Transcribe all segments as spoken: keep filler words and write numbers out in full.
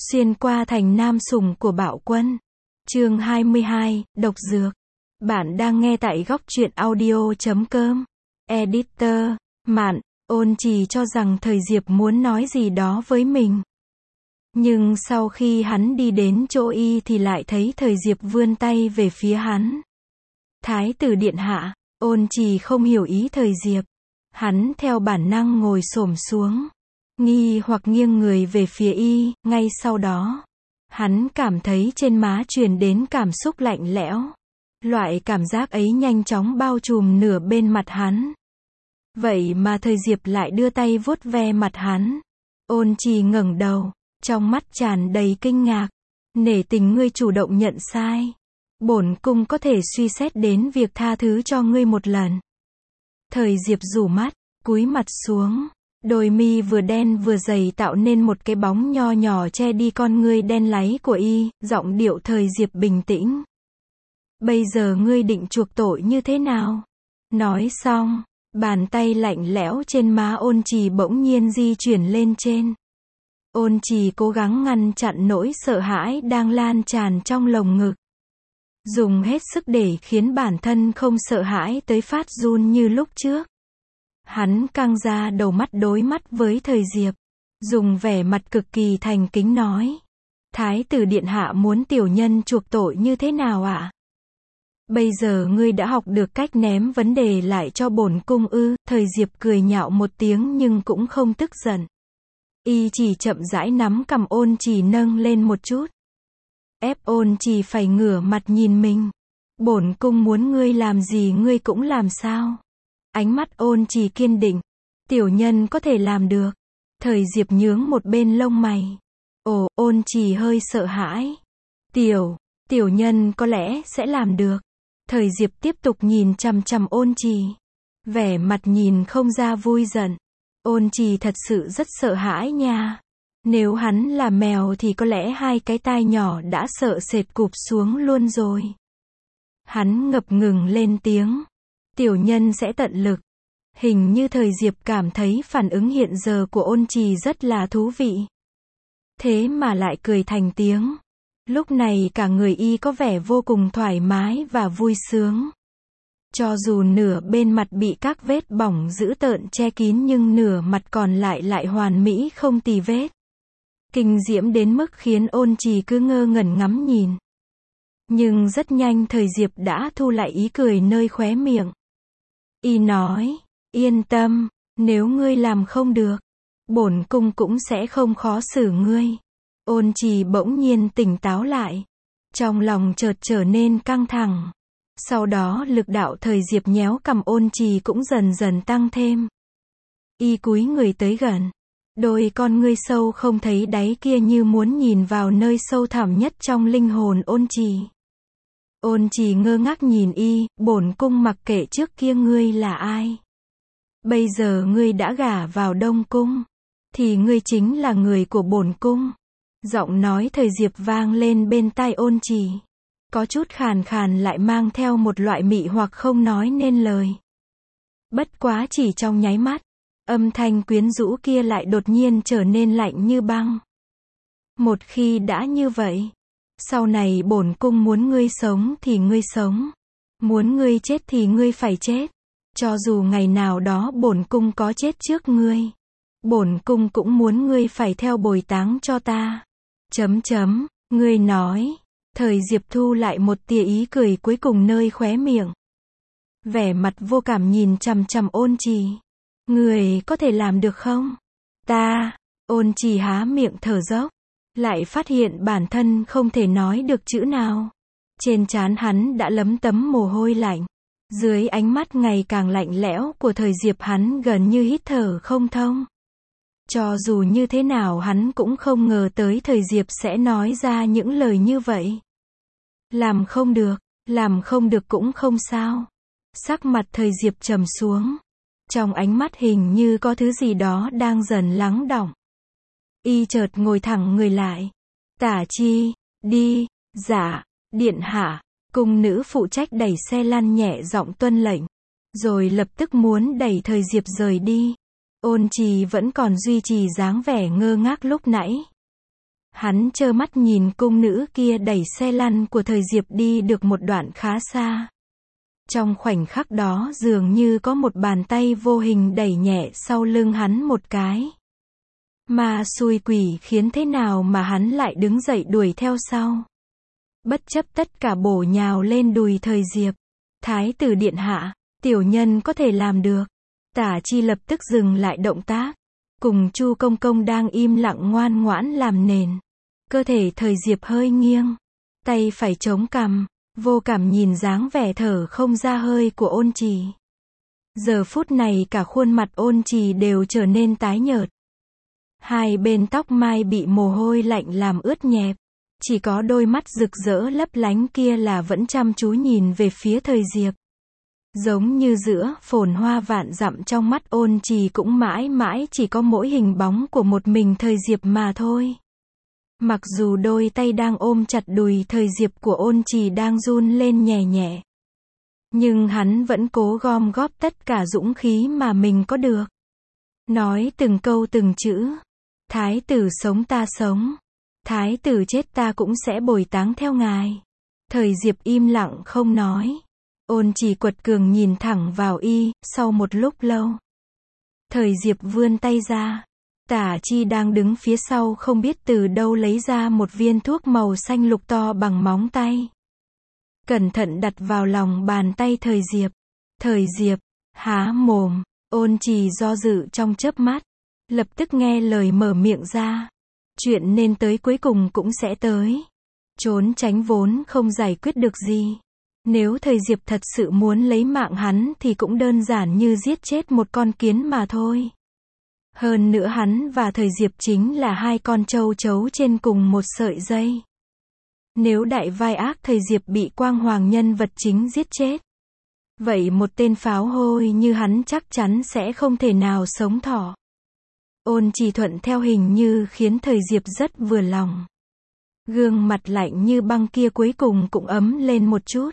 Xuyên qua thành nam sủng của Bạo Quân. Chương hai mươi hai, Độc Dược. Bạn đang nghe tại góc truyện audio chấm com. Editor, Mạn, Ôn Trì cho rằng thời Diệp muốn nói gì đó với mình. Nhưng sau khi hắn đi đến chỗ y thì lại thấy thời Diệp vươn tay về phía hắn. Thái tử điện hạ, Ôn Trì không hiểu ý thời Diệp. Hắn theo bản năng ngồi xổm xuống, nghi hoặc nghiêng người về phía y, ngay sau đó, hắn cảm thấy trên má truyền đến cảm xúc lạnh lẽo. Loại cảm giác ấy nhanh chóng bao trùm nửa bên mặt hắn. Vậy mà thời Diệp lại đưa tay vuốt ve mặt hắn. Ôn Trì ngẩng đầu, trong mắt tràn đầy kinh ngạc. Nể tình ngươi chủ động nhận sai. Bổn cung có thể suy xét đến việc tha thứ cho ngươi một lần. Thời Diệp rủ mắt, cúi mặt xuống. Đôi mi vừa đen vừa dày tạo nên một cái bóng nho nhỏ che đi con ngươi đen láy của y, giọng điệu thời Diệp bình tĩnh. Bây giờ ngươi định chuộc tội như thế nào? Nói xong, bàn tay lạnh lẽo trên má Ôn Trì bỗng nhiên di chuyển lên trên. Ôn Trì cố gắng ngăn chặn nỗi sợ hãi đang lan tràn trong lồng ngực. Dùng hết sức để khiến bản thân không sợ hãi tới phát run như lúc trước. Hắn căng ra đầu mắt đối mắt với thời Diệp. Dùng vẻ mặt cực kỳ thành kính nói. Thái tử điện hạ muốn tiểu nhân chuộc tội như thế nào ạ? À? Bây giờ ngươi đã học được cách ném vấn đề lại cho bổn cung ư? Thời Diệp cười nhạo một tiếng nhưng cũng không tức giận. Y chỉ chậm rãi nắm cằm Ôn Trì nâng lên một chút. Ép Ôn Trì phải ngửa mặt nhìn mình. Bổn cung muốn ngươi làm gì ngươi cũng làm sao? Ánh mắt Ôn Trì kiên định. Tiểu nhân có thể làm được. Thời Diệp nhướng một bên lông mày. Ồ, Ôn Trì hơi sợ hãi. Tiểu, tiểu nhân có lẽ sẽ làm được. Thời Diệp tiếp tục nhìn chằm chằm Ôn Trì. Vẻ mặt nhìn không ra vui giận. Ôn Trì thật sự rất sợ hãi nha. Nếu hắn là mèo thì có lẽ hai cái tai nhỏ đã sợ sệt cụp xuống luôn rồi. Hắn ngập ngừng lên tiếng. Tiểu nhân sẽ tận lực. Hình như thời Diệp cảm thấy phản ứng hiện giờ của Ôn Trì rất là thú vị. Thế mà lại cười thành tiếng. Lúc này cả người y có vẻ vô cùng thoải mái và vui sướng. Cho dù nửa bên mặt bị các vết bỏng dữ tợn che kín nhưng nửa mặt còn lại lại hoàn mỹ không tì vết. Kinh diễm đến mức khiến Ôn Trì cứ ngơ ngẩn ngắm nhìn. Nhưng rất nhanh thời Diệp đã thu lại ý cười nơi khóe miệng. Y nói, yên tâm, nếu ngươi làm không được, bổn cung cũng sẽ không khó xử ngươi. Ôn Trì bỗng nhiên tỉnh táo lại. Trong lòng chợt trở nên căng thẳng. Sau đó lực đạo thời Diệp nhéo cằm Ôn Trì cũng dần dần tăng thêm. Y cúi người tới gần. Đôi con ngươi sâu không thấy đáy kia như muốn nhìn vào nơi sâu thẳm nhất trong linh hồn Ôn Trì. Ôn Trì ngơ ngác nhìn y, bổn cung mặc kệ trước kia ngươi là ai. Bây giờ ngươi đã gả vào Đông Cung, thì ngươi chính là người của bổn cung. Giọng nói thời Diệp vang lên bên tai Ôn Trì. Có chút khàn khàn lại mang theo một loại mị hoặc không nói nên lời. Bất quá chỉ trong nháy mắt, âm thanh quyến rũ kia lại đột nhiên trở nên lạnh như băng. Một khi đã như vậy, sau này bổn cung muốn ngươi sống thì ngươi sống. Muốn ngươi chết thì ngươi phải chết. Cho dù ngày nào đó bổn cung có chết trước ngươi, bổn cung cũng muốn ngươi phải theo bồi táng cho ta. Chấm chấm, ngươi nói. Thời Diệp thu lại một tia ý cười cuối cùng nơi khóe miệng. Vẻ mặt vô cảm nhìn chằm chằm Ôn Trì. Ngươi có thể làm được không? Ta. Ôn Trì há miệng thở dốc. Lại phát hiện bản thân không thể nói được chữ nào. Trên trán hắn đã lấm tấm mồ hôi lạnh. Dưới ánh mắt ngày càng lạnh lẽo của thời Diệp hắn gần như hít thở không thông. Cho dù như thế nào hắn cũng không ngờ tới thời Diệp sẽ nói ra những lời như vậy. Làm không được, làm không được cũng không sao. Sắc mặt thời Diệp trầm xuống. Trong ánh mắt hình như có thứ gì đó đang dần lắng đọng. Y chợt ngồi thẳng người lại. Tả chi, đi, dạ, điện hạ. Cung nữ phụ trách đẩy xe lăn nhẹ giọng tuân lệnh. Rồi lập tức muốn đẩy thời Diệp rời đi. Ôn Trì vẫn còn duy trì dáng vẻ ngơ ngác lúc nãy. Hắn trơ mắt nhìn cung nữ kia đẩy xe lăn của thời Diệp đi được một đoạn khá xa. Trong khoảnh khắc đó dường như có một bàn tay vô hình đẩy nhẹ sau lưng hắn một cái. Mà xui quỷ khiến thế nào mà hắn lại đứng dậy đuổi theo sau. Bất chấp tất cả bổ nhào lên đùi thời Diệp. Thái tử điện hạ, tiểu nhân có thể làm được. Tả Chi lập tức dừng lại động tác. Cùng Chu Công Công đang im lặng ngoan ngoãn làm nền. Cơ thể thời Diệp hơi nghiêng. Tay phải chống cằm. Vô cảm nhìn dáng vẻ thở không ra hơi của Ôn Trì. Giờ phút này cả khuôn mặt Ôn Trì đều trở nên tái nhợt. Hai bên tóc mai bị mồ hôi lạnh làm ướt nhẹp. Chỉ có đôi mắt rực rỡ lấp lánh kia là vẫn chăm chú nhìn về phía thời Diệp. Giống như giữa phồn hoa vạn dặm trong mắt Ôn Trì cũng mãi mãi chỉ có mỗi hình bóng của một mình thời Diệp mà thôi. Mặc dù đôi tay đang ôm chặt đùi thời Diệp của Ôn Trì đang run lên nhẹ nhẹ. Nhưng hắn vẫn cố gom góp tất cả dũng khí mà mình có được. Nói từng câu từng chữ. Thái tử sống ta sống. Thái tử chết ta cũng sẽ bồi táng theo ngài. Thời Diệp im lặng không nói. Ôn Trì quật cường nhìn thẳng vào y, sau một lúc lâu. Thời Diệp vươn tay ra. Tả Chi đang đứng phía sau không biết từ đâu lấy ra một viên thuốc màu xanh lục to bằng móng tay. Cẩn thận đặt vào lòng bàn tay thời Diệp. Thời Diệp, há mồm, Ôn Trì do dự trong chớp mắt. Lập tức nghe lời mở miệng ra. Chuyện nên tới cuối cùng cũng sẽ tới. Trốn tránh vốn không giải quyết được gì. Nếu thời Diệp thật sự muốn lấy mạng hắn thì cũng đơn giản như giết chết một con kiến mà thôi. Hơn nữa hắn và thời Diệp chính là hai con trâu trấu trên cùng một sợi dây. Nếu đại vai ác thời Diệp bị quang hoàng nhân vật chính giết chết, vậy một tên pháo hôi như hắn chắc chắn sẽ không thể nào sống thọ. Ôn Trì thuận theo hình như khiến thời Diệp rất vừa lòng. Gương mặt lạnh như băng kia cuối cùng cũng ấm lên một chút.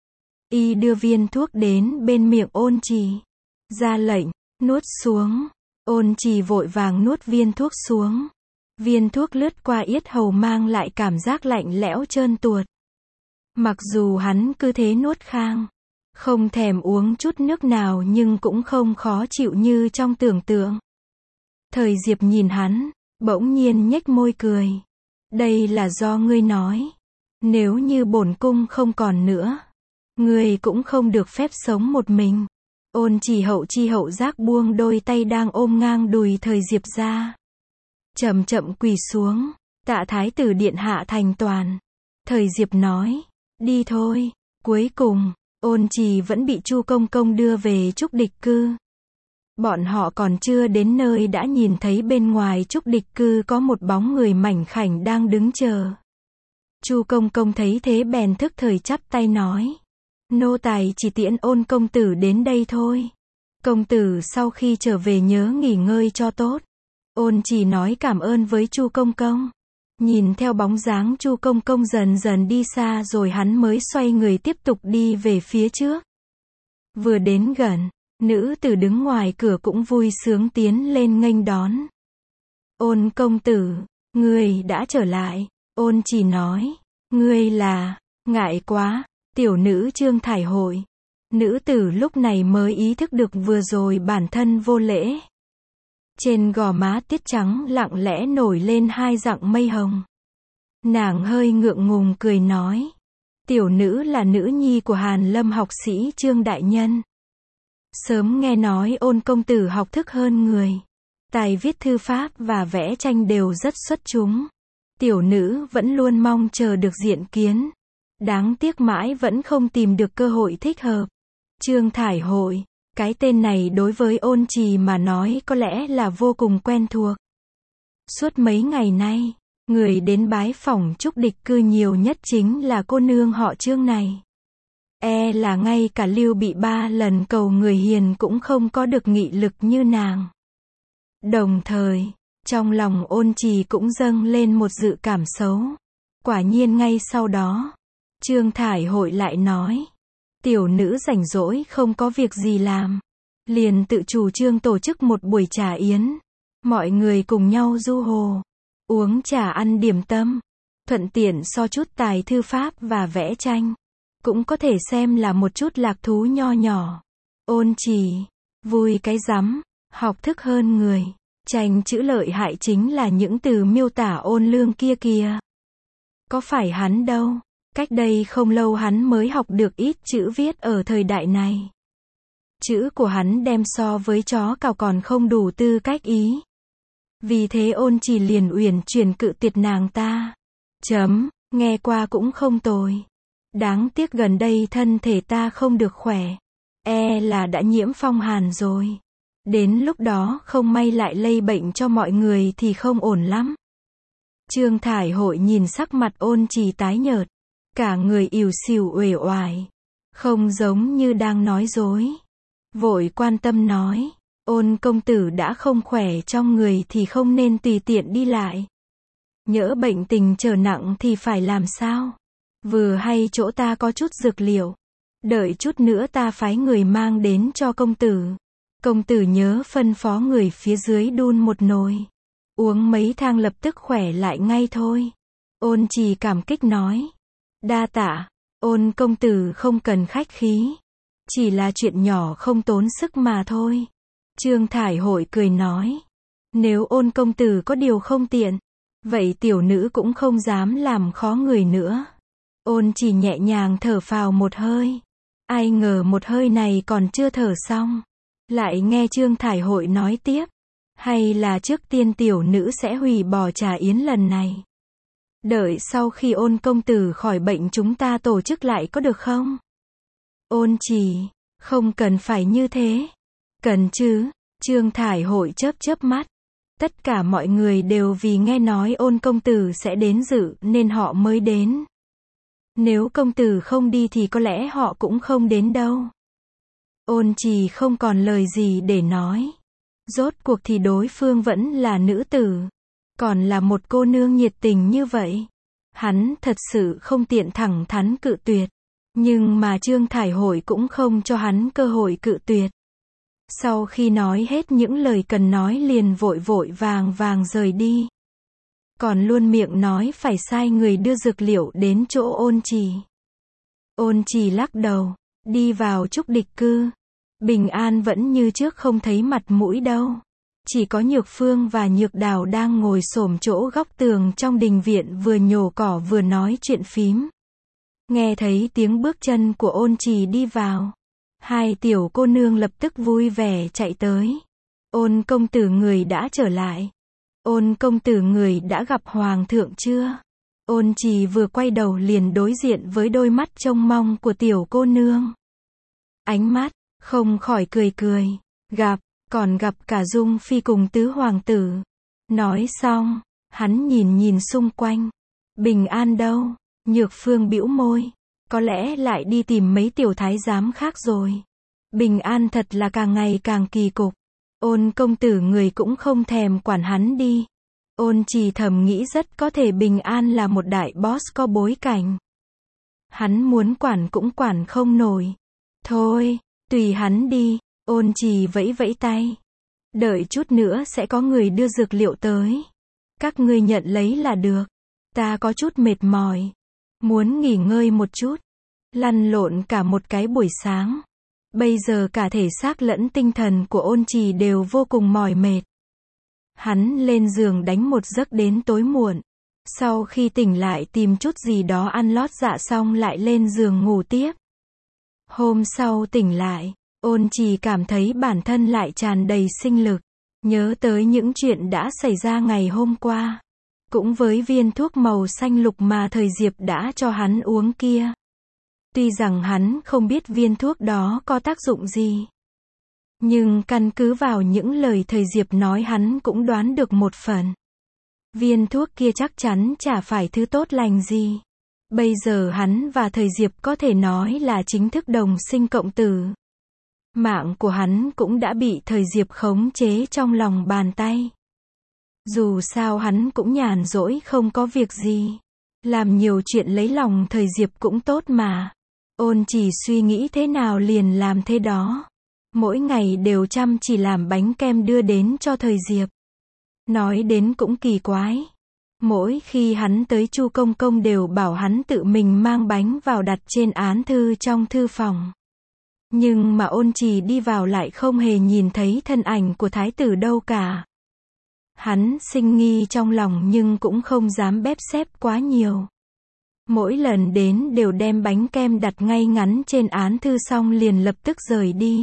Y đưa viên thuốc đến bên miệng Ôn Trì. Ra lệnh, nuốt xuống. Ôn Trì vội vàng nuốt viên thuốc xuống. Viên thuốc lướt qua yết hầu mang lại cảm giác lạnh lẽo trơn tuột. Mặc dù hắn cứ thế nuốt khang, không thèm uống chút nước nào nhưng cũng không khó chịu như trong tưởng tượng. Thời Diệp nhìn hắn, bỗng nhiên nhếch môi cười. Đây là do ngươi nói. Nếu như bổn cung không còn nữa, ngươi cũng không được phép sống một mình. Ôn Trì hậu chi hậu giác buông đôi tay đang ôm ngang đùi thời Diệp ra. Chậm chậm quỳ xuống. Tạ thái tử điện hạ thành toàn. Thời Diệp nói. Đi thôi. Cuối cùng, Ôn Trì vẫn bị Chu Công Công đưa về Trúc Địch Cư. Bọn họ còn chưa đến nơi đã nhìn thấy bên ngoài Trúc Địch Cư có một bóng người mảnh khảnh đang đứng chờ. Chu Công Công thấy thế bèn thức thời chắp tay nói. Nô tài chỉ tiễn Ôn công tử đến đây thôi. Công tử sau khi trở về nhớ nghỉ ngơi cho tốt. Ôn Trì nói cảm ơn với Chu Công Công. Nhìn theo bóng dáng Chu Công Công dần dần đi xa rồi hắn mới xoay người tiếp tục đi về phía trước. Vừa đến gần, nữ tử đứng ngoài cửa cũng vui sướng tiến lên nghênh đón. Ôn công tử, ngươi đã trở lại. Ôn Trì nói. Ngươi là, ngại quá, tiểu nữ Trương Thải Hội. Nữ tử lúc này mới ý thức được vừa rồi bản thân vô lễ. Trên gò má tiết trắng lặng lẽ nổi lên hai dặng mây hồng. Nàng hơi ngượng ngùng cười nói. Tiểu nữ là nữ nhi của Hàn Lâm học sĩ Trương Đại Nhân. Sớm nghe nói Ôn công tử học thức hơn người. Tài viết thư pháp và vẽ tranh đều rất xuất chúng. Tiểu nữ vẫn luôn mong chờ được diện kiến. Đáng tiếc mãi vẫn không tìm được cơ hội thích hợp. Trương Thải Hội. Cái tên này đối với Ôn Trì mà nói có lẽ là vô cùng quen thuộc. Suốt mấy ngày nay, người đến bái phỏng Trúc Địch Cư nhiều nhất chính là cô nương họ Trương này. E là ngay cả Lưu Bị ba lần cầu người hiền cũng không có được nghị lực như nàng. Đồng thời, trong lòng Ôn Trì cũng dâng lên một dự cảm xấu. Quả nhiên ngay sau đó, Trương Thải Hội lại nói. Tiểu nữ rảnh rỗi không có việc gì làm. Liền tự chủ trương tổ chức một buổi trà yến. Mọi người cùng nhau du hồ. uống trà ăn điểm tâm, thuận tiện so chút tài thư pháp và vẽ tranh. Cũng có thể xem là một chút lạc thú nho nhỏ. Ôn Trì, vui cái rắm, học thức hơn người. Tranh chữ lợi hại chính là những từ miêu tả ôn lương kia kìa. Có phải hắn đâu, cách đây không lâu hắn mới học được ít chữ viết ở thời đại này. Chữ của hắn đem so với chó cào còn không đủ tư cách ý. Vì thế Ôn Trì liền uyển chuyển cự tuyệt nàng ta. Chấm, nghe qua cũng không tồi. Đáng tiếc gần đây thân thể ta không được khỏe. E là đã nhiễm phong hàn rồi. Đến lúc đó không may lại lây bệnh cho mọi người thì không ổn lắm. Trương Thải Hội nhìn sắc mặt Ôn Trì tái nhợt. Cả người ỉu xìu uể oải. Không giống như đang nói dối. Vội quan tâm nói. Ôn công tử đã không khỏe trong người thì không nên tùy tiện đi lại. Nhỡ bệnh tình trở nặng thì phải làm sao? Vừa hay chỗ ta có chút dược liệu. Đợi chút nữa ta phái người mang đến cho công tử. Công tử nhớ phân phó người phía dưới đun một nồi. Uống mấy thang lập tức khỏe lại ngay thôi. Ôn Trì cảm kích nói. Đa tạ, Ôn công tử không cần khách khí. Chỉ là chuyện nhỏ không tốn sức mà thôi. Trương Thải Hội cười nói. Nếu Ôn công tử có điều không tiện, vậy tiểu nữ cũng không dám làm khó người nữa. Ôn Trì nhẹ nhàng thở phào một hơi. Ai ngờ một hơi này còn chưa thở xong. Lại nghe Trương Thải Hội nói tiếp. Hay là trước tiên tiểu nữ sẽ hủy bỏ trà yến lần này. Đợi sau khi Ôn công tử khỏi bệnh chúng ta tổ chức lại có được không? Ôn Trì, không cần phải như thế. Cần chứ, Trương Thải Hội chớp chớp mắt. Tất cả mọi người đều vì nghe nói Ôn công tử sẽ đến dự nên họ mới đến. Nếu công tử không đi thì có lẽ họ cũng không đến đâu. Ôn Trì không còn lời gì để nói. Rốt cuộc thì đối phương vẫn là nữ tử. Còn là một cô nương nhiệt tình như vậy. Hắn thật sự không tiện thẳng thắn cự tuyệt. Nhưng mà Trương Thải Hội cũng không cho hắn cơ hội cự tuyệt. Sau khi nói hết những lời cần nói liền vội vội vàng vàng rời đi. Còn luôn miệng nói phải sai người đưa dược liệu đến chỗ Ôn Trì. Ôn Trì lắc đầu, đi vào Trúc Địch cư. Bình An vẫn như trước không thấy mặt mũi đâu. Chỉ có Nhược Phương và Nhược Đào đang ngồi xổm chỗ góc tường trong đình viện vừa nhổ cỏ vừa nói chuyện phím. Nghe thấy tiếng bước chân của Ôn Trì đi vào. Hai tiểu cô nương lập tức vui vẻ chạy tới. Ôn công tử người đã trở lại. Ôn công tử người đã gặp hoàng thượng chưa? Ôn Trì vừa quay đầu liền đối diện với đôi mắt trông mong của tiểu cô nương. Ánh mắt, không khỏi cười cười. Gặp, còn gặp cả Dung Phi cùng tứ hoàng tử. Nói xong, hắn nhìn nhìn xung quanh. Bình An đâu? Nhược Phương bĩu môi. Có lẽ lại đi tìm mấy tiểu thái giám khác rồi. Bình An thật là càng ngày càng kỳ cục. Ôn công tử người cũng không thèm quản hắn đi. Ôn Trì thầm nghĩ rất có thể Bình An là một đại boss có bối cảnh. Hắn muốn quản cũng quản không nổi. Thôi, tùy hắn đi. Ôn Trì vẫy vẫy tay. Đợi chút nữa sẽ có người đưa dược liệu tới. Các ngươi nhận lấy là được. Ta có chút mệt mỏi. Muốn nghỉ ngơi một chút. Lăn lộn cả một cái buổi sáng. Bây giờ cả thể xác lẫn tinh thần của Ôn Trì đều vô cùng mỏi mệt. Hắn lên giường đánh một giấc đến tối muộn. Sau khi tỉnh lại tìm chút gì đó ăn lót dạ xong lại lên giường ngủ tiếp. Hôm sau tỉnh lại, Ôn Trì cảm thấy bản thân lại tràn đầy sinh lực. Nhớ tới những chuyện đã xảy ra ngày hôm qua. Cũng với viên thuốc màu xanh lục mà thời Diệp đã cho hắn uống kia. Tuy rằng hắn không biết viên thuốc đó có tác dụng gì. Nhưng căn cứ vào những lời thời Diệp nói hắn cũng đoán được một phần. Viên thuốc kia chắc chắn chả phải thứ tốt lành gì. Bây giờ hắn và thời Diệp có thể nói là chính thức đồng sinh cộng tử. Mạng của hắn cũng đã bị thời Diệp khống chế trong lòng bàn tay. Dù sao hắn cũng nhàn rỗi không có việc gì. Làm nhiều chuyện lấy lòng thời Diệp cũng tốt mà. Ôn Trì suy nghĩ thế nào liền làm thế đó. Mỗi ngày đều chăm chỉ làm bánh kem đưa đến cho thời Diệp. Nói đến cũng kỳ quái. Mỗi khi hắn tới Chu Công Công đều bảo hắn tự mình mang bánh vào đặt trên án thư trong thư phòng. Nhưng mà Ôn Trì đi vào lại không hề nhìn thấy thân ảnh của thái tử đâu cả. Hắn sinh nghi trong lòng nhưng cũng không dám bếp xếp quá nhiều. Mỗi lần đến đều đem bánh kem đặt ngay ngắn trên án thư xong liền lập tức rời đi.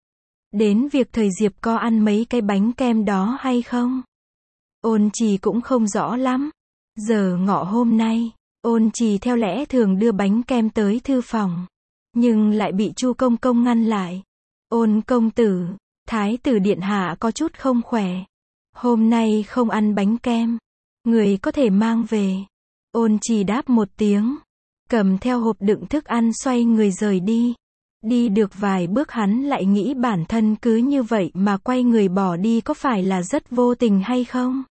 Đến việc thời Diệp có ăn mấy cái bánh kem đó hay không? Ôn Trì cũng không rõ lắm. Giờ ngọ hôm nay, Ôn Trì theo lẽ thường đưa bánh kem tới thư phòng. Nhưng lại bị Chu Công Công ngăn lại. Ôn công tử, thái tử điện hạ có chút không khỏe. Hôm nay không ăn bánh kem. Người có thể mang về. Ôn Trì đáp một tiếng. Cầm theo hộp đựng thức ăn xoay người rời đi. Đi được vài bước hắn lại nghĩ bản thân cứ như vậy mà quay người bỏ đi có phải là rất vô tình hay không?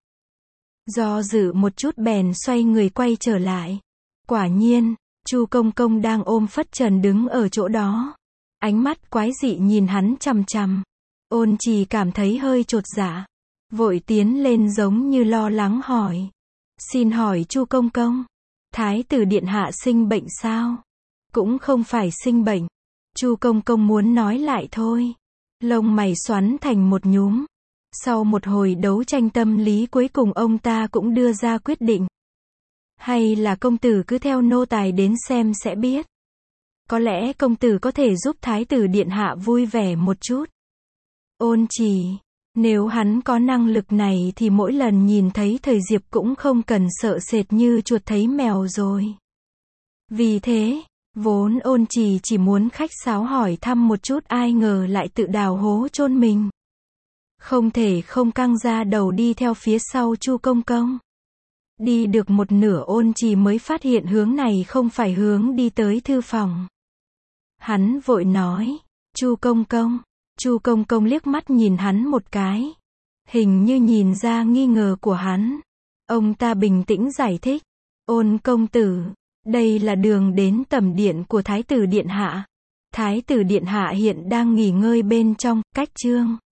Do dự một chút bèn xoay người quay trở lại. Quả nhiên, Chu Công Công đang ôm phất trần đứng ở chỗ đó. Ánh mắt quái dị nhìn hắn chằm chằm. Ôn Trì cảm thấy hơi chột dạ. Vội tiến lên giống như lo lắng hỏi. Xin hỏi Chu Công Công, thái tử điện hạ sinh bệnh sao? Cũng không phải sinh bệnh. Chu Công Công muốn nói lại thôi. Lông mày xoắn thành một nhúm. Sau một hồi đấu tranh tâm lý cuối cùng ông ta cũng đưa ra quyết định. Hay là công tử cứ theo nô tài đến xem sẽ biết. Có lẽ công tử có thể giúp thái tử điện hạ vui vẻ một chút. Ôn Trì, nếu hắn có năng lực này thì mỗi lần nhìn thấy thời Diệp cũng không cần sợ sệt như chuột thấy mèo rồi. Vì thế, vốn Ôn Trì chỉ muốn khách sáo hỏi thăm một chút ai ngờ lại tự đào hố chôn mình. Không thể không căng ra đầu đi theo phía sau Chu Công Công. Đi được một nửa Ôn Trì mới phát hiện hướng này không phải hướng đi tới thư phòng. Hắn vội nói, Chu Công Công. Chu Công Công liếc mắt nhìn hắn một cái. Hình như nhìn ra nghi ngờ của hắn. Ông ta bình tĩnh giải thích. Ôn công tử, đây là đường đến tẩm điện của thái tử điện hạ. Thái tử điện hạ hiện đang nghỉ ngơi bên trong, cách trương.